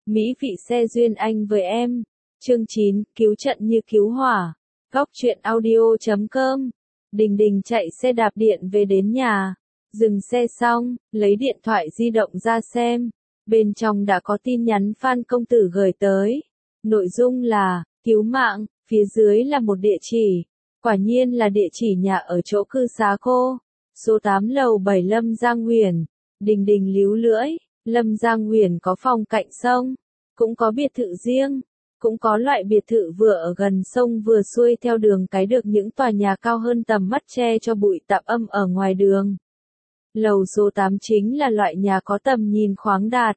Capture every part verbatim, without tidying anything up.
Mỹ vị xe duyên anh với em. Chương chín, cứu trận như cứu hỏa. Góc truyện audio chấm com. Đình Đình chạy xe đạp điện về đến nhà. Dừng xe xong, lấy điện thoại di động ra xem. Bên trong đã có tin nhắn Phan công tử gửi tới. Nội dung là, cứu mạng, phía dưới là một địa chỉ. Quả nhiên là địa chỉ nhà ở chỗ cư xá cô. Số tám lầu bảy Lâm Giang Huyền. Đình Đình líu lưỡi, Lâm Giang Huyền có phòng cạnh sông, cũng có biệt thự riêng, cũng có loại biệt thự vừa ở gần sông vừa xuôi theo đường cái được những tòa nhà cao hơn tầm mắt che cho bụi tạp âm ở ngoài đường. Lầu số tám chính là loại nhà có tầm nhìn khoáng đạt.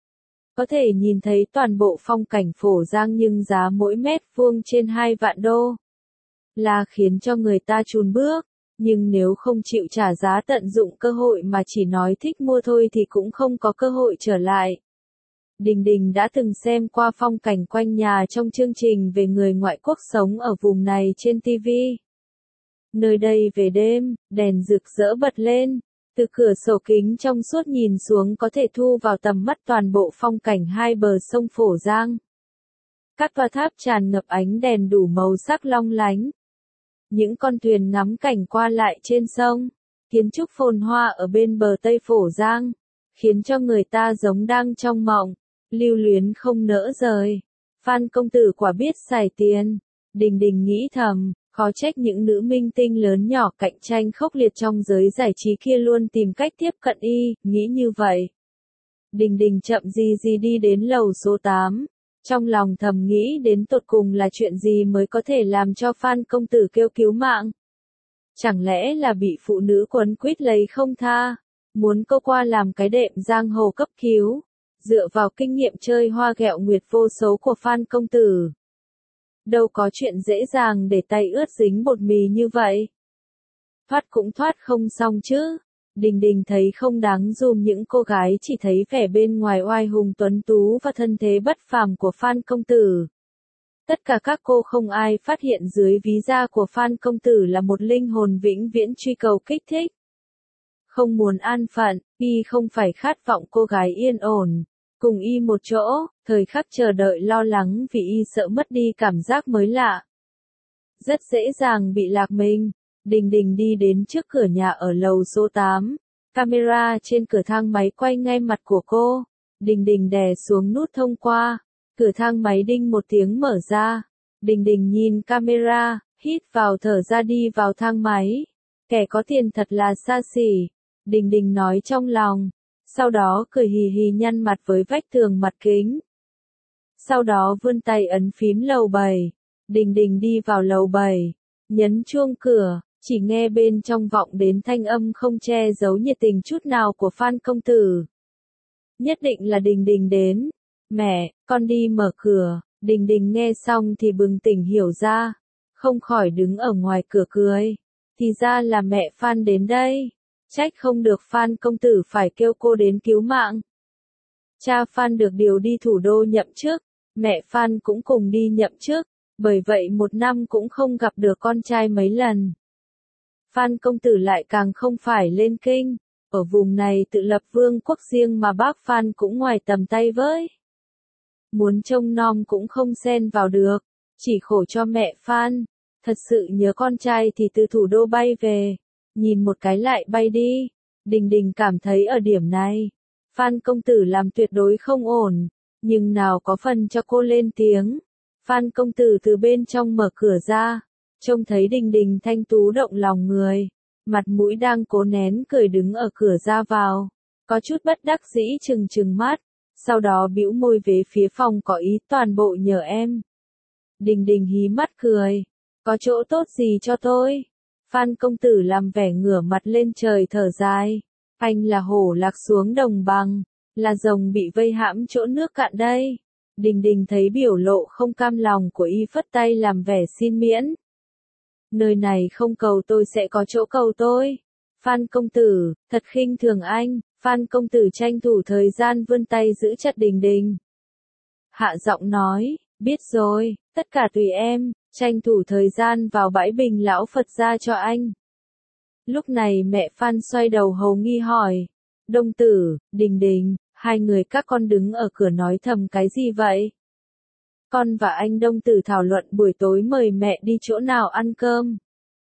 Có thể nhìn thấy toàn bộ phong cảnh Phổ Giang nhưng giá mỗi mét vuông trên hai vạn đô. Là khiến cho người ta chùn bước. Nhưng nếu không chịu trả giá tận dụng cơ hội mà chỉ nói thích mua thôi thì cũng không có cơ hội trở lại. Đình Đình đã từng xem qua phong cảnh quanh nhà trong chương trình về người ngoại quốc sống ở vùng này trên ti vi. Nơi đây về đêm, đèn rực rỡ bật lên, từ cửa sổ kính trong suốt nhìn xuống có thể thu vào tầm mắt toàn bộ phong cảnh hai bờ sông Phổ Giang. Các tòa tháp tràn ngập ánh đèn đủ màu sắc long lánh. Những con thuyền ngắm cảnh qua lại trên sông, kiến trúc phồn hoa ở bên bờ Tây Phổ Giang, khiến cho người ta giống đang trong mộng, lưu luyến không nỡ rời. Phan công tử quả biết xài tiền, Đình Đình nghĩ thầm, khó trách những nữ minh tinh lớn nhỏ cạnh tranh khốc liệt trong giới giải trí kia luôn tìm cách tiếp cận y, nghĩ như vậy. Đình Đình chậm gì gì đi đến lầu số tám. Trong lòng thầm nghĩ đến tột cùng là chuyện gì mới có thể làm cho Phan công tử kêu cứu mạng. Chẳng lẽ là bị phụ nữ quấn quýt lấy không tha, muốn cô qua làm cái đệm giang hồ cấp cứu, dựa vào kinh nghiệm chơi hoa ghẹo nguyệt vô số của Phan công tử. Đâu có chuyện dễ dàng để tay ướt dính bột mì như vậy. Thoát cũng thoát không xong chứ. Đình Đình thấy không đáng dùm những cô gái chỉ thấy vẻ bên ngoài oai hùng tuấn tú và thân thế bất phàm của Phan công tử. Tất cả các cô không ai phát hiện dưới ví da của Phan công tử là một linh hồn vĩnh viễn truy cầu kích thích. Không muốn an phận, y không phải khát vọng cô gái yên ổn, cùng y một chỗ, thời khắc chờ đợi lo lắng vì y sợ mất đi cảm giác mới lạ. Rất dễ dàng bị lạc mình. Đình Đình đi đến trước cửa nhà ở lầu số tám, camera trên cửa thang máy quay ngay mặt của cô. Đình Đình đè xuống nút thông qua, cửa thang máy đinh một tiếng mở ra. Đình Đình nhìn camera, hít vào thở ra đi vào thang máy. Kẻ có tiền thật là xa xỉ, Đình Đình nói trong lòng. Sau đó cười hì hì nhăn mặt với vách tường mặt kính. Sau đó vươn tay ấn phím lầu bảy. Đình Đình đi vào lầu bảy, nhấn chuông cửa. Chỉ nghe bên trong vọng đến thanh âm không che giấu nhiệt tình chút nào của Phan công tử. Nhất định là Đình Đình đến. Mẹ, con đi mở cửa. Đình Đình nghe xong thì bừng tỉnh hiểu ra. Không khỏi đứng ở ngoài cửa cười. Thì ra là mẹ Phan đến đây. Trách không được Phan công tử phải kêu cô đến cứu mạng. Cha Phan được điều đi thủ đô nhậm chức. Mẹ Phan cũng cùng đi nhậm chức. Bởi vậy một năm cũng không gặp được con trai mấy lần. Phan công tử lại càng không phải lên kinh, ở vùng này tự lập vương quốc riêng mà bác Phan cũng ngoài tầm tay với. Muốn trông nom cũng không xen vào được, chỉ khổ cho mẹ Phan, thật sự nhớ con trai thì từ thủ đô bay về, nhìn một cái lại bay đi. Đình Đình cảm thấy ở điểm này, Phan công tử làm tuyệt đối không ổn, nhưng nào có phần cho cô lên tiếng. Phan công tử từ bên trong mở cửa ra. Trông thấy Đình Đình thanh tú động lòng người, mặt mũi đang cố nén cười đứng ở cửa ra vào, có chút bất đắc dĩ trừng trừng mắt, sau đó bĩu môi về phía phòng có ý toàn bộ nhờ em. Đình Đình hí mắt cười, có chỗ tốt gì cho tôi? Phan công tử làm vẻ ngửa mặt lên trời thở dài, anh là hổ lạc xuống đồng bằng, là rồng bị vây hãm chỗ nước cạn đây. Đình Đình thấy biểu lộ không cam lòng của y phất tay làm vẻ xin miễn. Nơi này không cầu tôi sẽ có chỗ cầu tôi. Phan công tử, thật khinh thường anh. Phan công tử tranh thủ thời gian vươn tay giữ chặt Đình Đình. Hạ giọng nói, biết rồi, tất cả tùy em, tranh thủ thời gian vào bãi bình lão Phật ra cho anh. Lúc này mẹ Phan xoay đầu hầu nghi hỏi, Đông tử, Đình Đình, Hai người các con đứng ở cửa nói thầm cái gì vậy? Con và anh Đông Tử thảo luận buổi tối mời mẹ đi chỗ nào ăn cơm.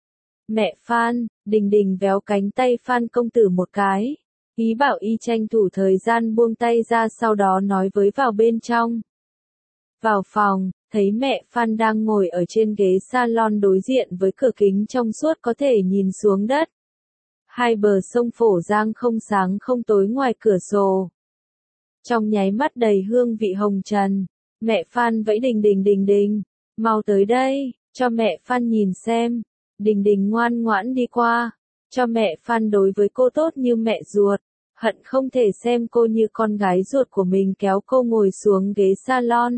Mẹ Phan, Đình Đình véo cánh tay Phan công tử một cái. Ý bảo y tranh thủ thời gian buông tay ra, sau đó nói với vào bên trong. Vào phòng, thấy mẹ Phan đang ngồi ở trên ghế salon đối diện với cửa kính trong suốt có thể nhìn xuống đất. Hai bờ sông Phổ Giang không sáng không tối ngoài cửa sổ. Trong nháy mắt đầy hương vị hồng trần, mẹ Phan vẫy Đình Đình Đình Đình, mau tới đây, cho mẹ Phan nhìn xem. Đình Đình ngoan ngoãn đi qua, cho mẹ Phan đối với cô tốt như mẹ ruột, hận không thể xem cô như con gái ruột của mình, kéo cô ngồi xuống ghế salon.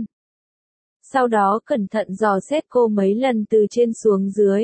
Sau đó cẩn thận dò xét cô mấy lần từ trên xuống dưới.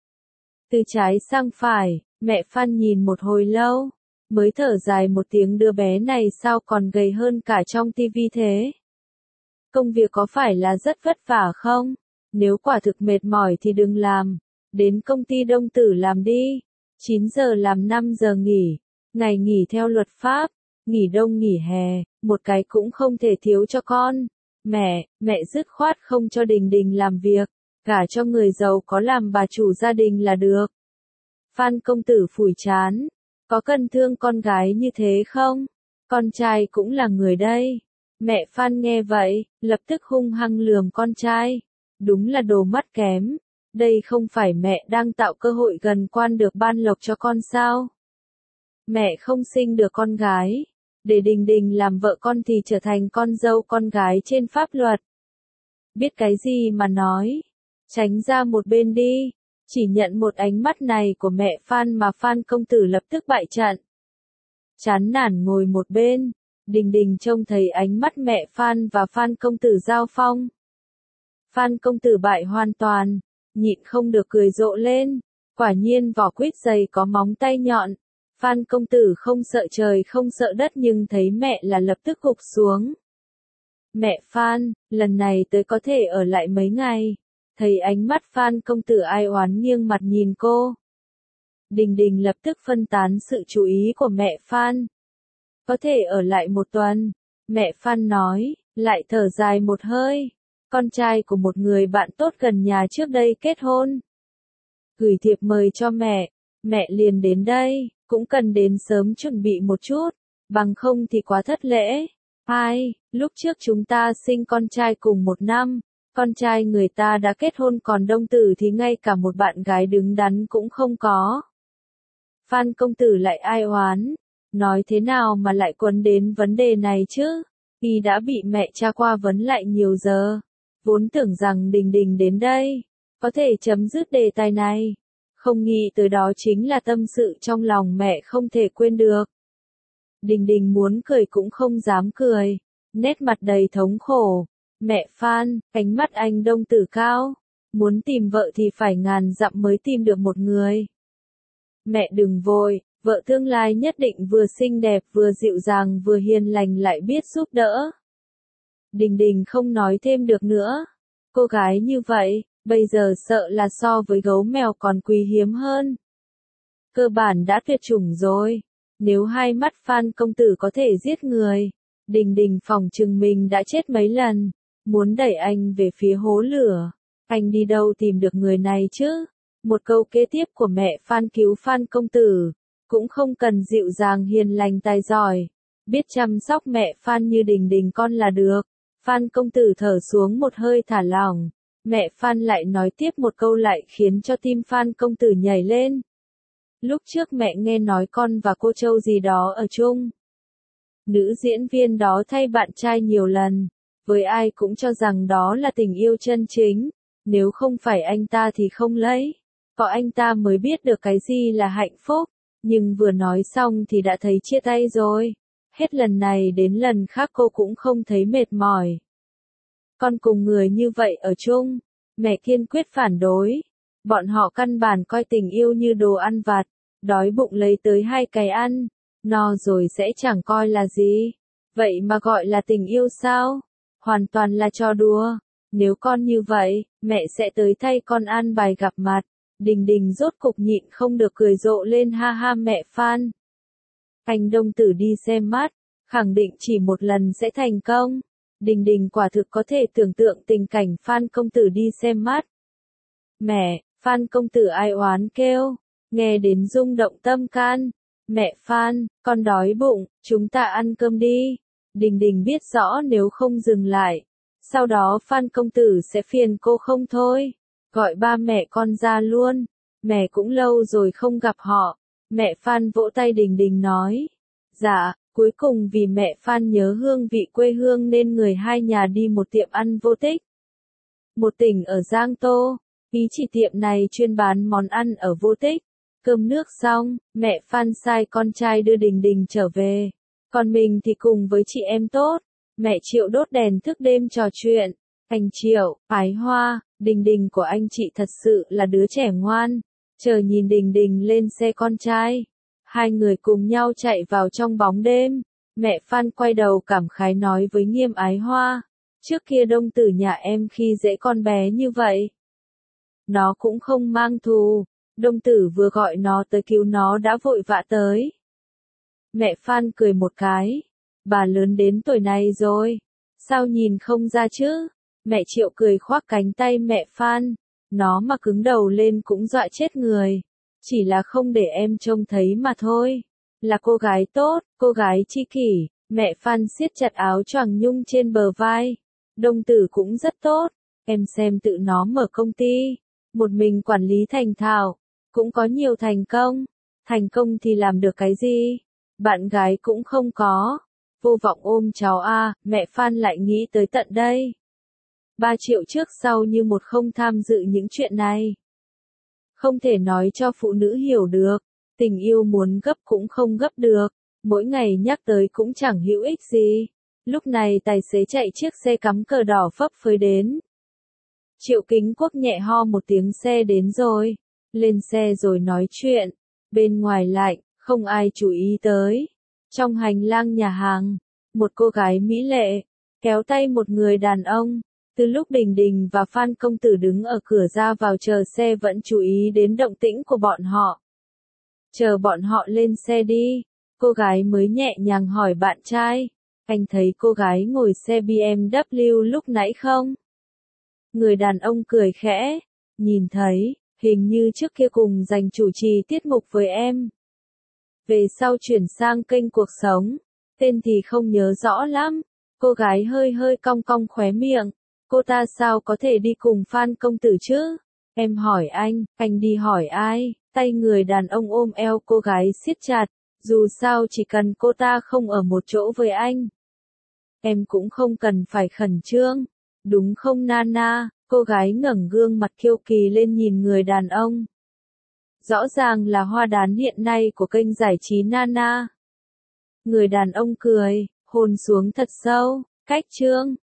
Từ trái sang phải, mẹ Phan nhìn một hồi lâu, mới thở dài một tiếng, đứa bé này sao còn gầy hơn cả trong tivi thế? Công việc có phải là rất vất vả không? Nếu quả thực mệt mỏi thì đừng làm, đến công ty Đông Tử làm đi. chín giờ làm năm giờ nghỉ, ngày nghỉ theo luật pháp, nghỉ đông nghỉ hè, một cái cũng không thể thiếu cho con. Mẹ, mẹ dứt khoát không cho Đình Đình làm việc, gả cho người giàu có làm bà chủ gia đình là được. Phan công tử phủi trán, có cần thương con gái như thế không? Con trai cũng là người đây. Mẹ Phan nghe vậy, lập tức hung hăng lườm con trai. Đúng là đồ mắt kém. Đây không phải mẹ đang tạo cơ hội gần quan được ban lộc cho con sao? Mẹ không sinh được con gái, để Đình Đình làm vợ con thì trở thành con dâu con gái trên pháp luật. Biết cái gì mà nói, tránh ra một bên đi. Chỉ nhận một ánh mắt này của mẹ Phan mà Phan công tử lập tức bại trận. Chán nản ngồi một bên, Đình Đình trông thấy ánh mắt mẹ Phan và Phan công tử giao phong. Phan công tử bại hoàn toàn, nhịn không được cười rộ lên, quả nhiên vỏ quýt dày có móng tay nhọn. Phan công tử không sợ trời không sợ đất, nhưng thấy mẹ là lập tức gục xuống. Mẹ Phan, lần này tới có thể ở lại mấy ngày. Thấy ánh mắt Phan công tử ai oán nghiêng mặt nhìn cô. Đình Đình lập tức phân tán sự chú ý của mẹ Phan. Có thể ở lại một tuần. Mẹ Phan nói, lại thở dài một hơi. Con trai của một người bạn tốt gần nhà trước đây kết hôn. Gửi thiệp mời cho mẹ. Mẹ liền đến đây, cũng cần đến sớm chuẩn bị một chút. Bằng không thì quá thất lễ. Hai, lúc trước chúng ta sinh con trai cùng một năm. Con trai người ta đã kết hôn, còn Đông Tử thì ngay cả một bạn gái đứng đắn cũng không có. Phan công tử lại ai oán, nói thế nào mà lại quấn đến vấn đề này chứ? Y đã bị mẹ tra qua vấn lại nhiều giờ, vốn tưởng rằng Đình Đình đến đây, có thể chấm dứt đề tài này. Không nghĩ tới đó chính là tâm sự trong lòng mẹ không thể quên được. Đình Đình muốn cười cũng không dám cười, nét mặt đầy thống khổ. Mẹ Phan, ánh mắt anh Đông Tử cao, muốn tìm vợ thì phải ngàn dặm mới tìm được một người. Mẹ đừng vội, vợ tương lai nhất định vừa xinh đẹp vừa dịu dàng vừa hiền lành lại biết giúp đỡ. Đình Đình không nói thêm được nữa. Cô gái như vậy, bây giờ sợ là so với gấu mèo còn quý hiếm hơn. Cơ bản đã tuyệt chủng rồi. Nếu hai mắt Phan công tử có thể giết người, Đình Đình phỏng chừng mình đã chết mấy lần. Muốn đẩy anh về phía hố lửa. Anh đi đâu tìm được người này chứ? Một câu kế tiếp của mẹ Phan cứu Phan công tử. Cũng không cần dịu dàng hiền lành tài giỏi. Biết chăm sóc mẹ Phan như Đình Đình con là được. Phan công tử thở xuống một hơi thả lỏng. Mẹ Phan lại nói tiếp một câu lại khiến cho tim Phan công tử nhảy lên. Lúc trước mẹ nghe nói con và cô Châu gì đó ở chung. Nữ diễn viên đó thay bạn trai nhiều lần. Với ai cũng cho rằng đó là tình yêu chân chính. Nếu không phải anh ta thì không lấy. Có anh ta mới biết được cái gì là hạnh phúc. Nhưng vừa nói xong thì đã thấy chia tay rồi. Hết lần này đến lần khác cô cũng không thấy mệt mỏi. Con cùng người như vậy ở chung. Mẹ kiên quyết phản đối. Bọn họ căn bản coi tình yêu như đồ ăn vặt. Đói bụng lấy tới hai cái ăn. No rồi sẽ chẳng coi là gì. Vậy mà gọi là tình yêu sao? Hoàn toàn là trò đùa. Nếu con như vậy, mẹ sẽ tới thay con an bài gặp mặt. Đình Đình rốt cục nhịn không được cười rộ lên, ha ha mẹ Phan. Anh Đông Tử đi xem mắt, khẳng định chỉ một lần sẽ thành công. Đình Đình quả thực có thể tưởng tượng tình cảnh Phan công tử đi xem mắt. Mẹ, Phan công tử ai oán kêu, nghe đến rung động tâm can. Mẹ Phan, con đói bụng, chúng ta ăn cơm đi. Đình Đình biết rõ nếu không dừng lại, sau đó Phan công tử sẽ phiền cô không thôi. Gọi ba mẹ con ra luôn, mẹ cũng lâu rồi không gặp họ. Mẹ Phan vỗ tay Đình Đình nói. Dạ, cuối cùng vì mẹ Phan nhớ hương vị quê hương nên người hai nhà đi một tiệm ăn vô tích. Một tỉnh ở Giang Tô, ý chỉ tiệm này chuyên bán món ăn ở vô tích. Cơm nước xong, mẹ Phan sai con trai đưa Đình Đình trở về. Còn mình thì cùng với chị em tốt, mẹ Triệu đốt đèn thức đêm trò chuyện. Anh Triệu, Ái Hoa, Đình Đình của anh chị thật sự là đứa trẻ ngoan. Chờ nhìn Đình Đình lên xe con trai. Hai người cùng nhau chạy vào trong bóng đêm. Mẹ Phan quay đầu cảm khái nói với Nghiêm Ái Hoa. Trước kia Đông Tử nhà em khi dễ con bé như vậy. Nó cũng không mang thù. Đông Tử vừa gọi nó tới cứu nó đã vội vã tới. Mẹ Phan cười một cái. Bà lớn đến tuổi này rồi. Sao nhìn không ra chứ? Mẹ Triệu cười khoác cánh tay mẹ Phan. Nó mà cứng đầu lên cũng dọa chết người. Chỉ là không để em trông thấy mà thôi. Là cô gái tốt, cô gái chi kỷ. Mẹ Phan siết chặt áo choàng nhung trên bờ vai. Đông Tử cũng rất tốt. Em xem tự nó mở công ty. Một mình quản lý thành thạo. Cũng có nhiều thành công. Thành công thì làm được cái gì? Bạn gái cũng không có. Vô vọng ôm cháu a, mẹ Phan lại nghĩ tới tận đây. Ba Triệu trước sau như một không tham dự những chuyện này. Không thể nói cho phụ nữ hiểu được. Tình yêu muốn gấp cũng không gấp được. Mỗi ngày nhắc tới cũng chẳng hữu ích gì. Lúc này tài xế chạy chiếc xe cắm cờ đỏ phấp phới đến. Triệu Kính Quốc nhẹ ho một tiếng xe đến rồi. Lên xe rồi nói chuyện. Bên ngoài lạnh, không ai chú ý tới. Trong hành lang nhà hàng, một cô gái mỹ lệ, kéo tay một người đàn ông. Từ lúc Đình Đình và Phan công tử đứng ở cửa ra vào chờ xe vẫn chú ý đến động tĩnh của bọn họ. Chờ bọn họ lên xe đi, cô gái mới nhẹ nhàng hỏi bạn trai. Anh thấy cô gái ngồi xe bê em vê lúc nãy không? Người đàn ông cười khẽ. Nhìn thấy, hình như trước kia cùng giành chủ trì tiết mục với em. Về sau chuyển sang kênh cuộc sống. Tên thì không nhớ rõ lắm. Cô gái hơi hơi cong cong khóe miệng. Cô ta sao có thể đi cùng Phan công tử chứ? Em hỏi anh, anh đi hỏi ai? Tay người đàn ông ôm eo cô gái siết chặt. Dù sao chỉ cần cô ta không ở một chỗ với anh. Em cũng không cần phải khẩn trương. Đúng không Nana? Cô gái ngẩng gương mặt kiêu kỳ lên nhìn người đàn ông. Rõ ràng là hoa đán hiện nay của kênh giải trí Nana. Người đàn ông cười, hôn xuống thật sâu. Cách chương